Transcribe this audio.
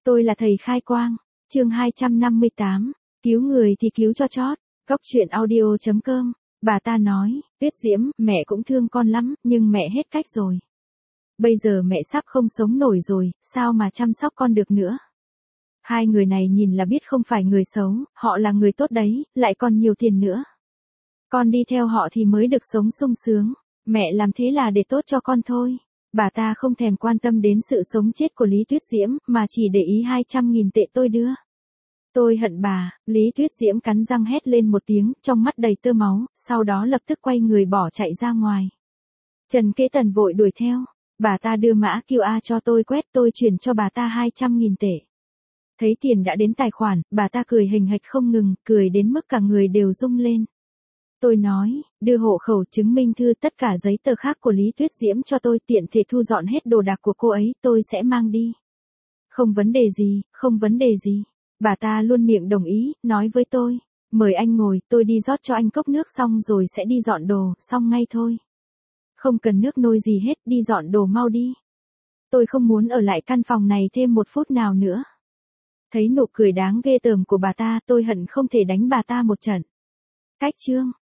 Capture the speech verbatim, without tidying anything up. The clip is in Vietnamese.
Tôi là thầy khai quang. Chương hai trăm năm mươi tám. Cứu người thì cứu cho chót. Góc truyện audio chấm com. Bà ta nói, Tuyết Diễm, mẹ cũng thương con lắm, nhưng mẹ hết cách rồi. Bây giờ mẹ sắp không sống nổi rồi, sao mà chăm sóc con được nữa. Hai người này nhìn là biết không phải người xấu, họ là người tốt đấy, lại còn nhiều tiền nữa. Con đi theo họ thì mới được sống sung sướng. Mẹ làm thế là để tốt cho con thôi. Bà ta không thèm quan tâm đến sự sống chết của Lý Tuyết Diễm, mà chỉ để ý hai trăm nghìn tệ tôi đưa. Tôi hận bà. Lý Tuyết Diễm cắn răng hét lên một tiếng, trong mắt đầy tơ máu, sau đó lập tức quay người bỏ chạy ra ngoài. Trần Kế Tần vội đuổi theo. Bà ta đưa mã quy rờ cho tôi quét, tôi chuyển cho bà ta hai trăm nghìn tệ. Thấy tiền đã đến tài khoản, bà ta cười hình hạch không ngừng, cười đến mức cả người đều rung lên. Tôi nói, đưa hộ khẩu, chứng minh thư, tất cả giấy tờ khác của Lý Tuyết Diễm cho tôi, tiện thể thu dọn hết đồ đạc của cô ấy, tôi sẽ mang đi. Không vấn đề gì, không vấn đề gì. Bà ta luôn miệng đồng ý, nói với tôi, mời anh ngồi, tôi đi rót cho anh cốc nước xong rồi sẽ đi dọn đồ, xong ngay thôi. Không cần nước nôi gì hết, đi dọn đồ mau đi. Tôi không muốn ở lại căn phòng này thêm một phút nào nữa. Thấy nụ cười đáng ghê tởm của bà ta, tôi hận không thể đánh bà ta một trận. Cách chương.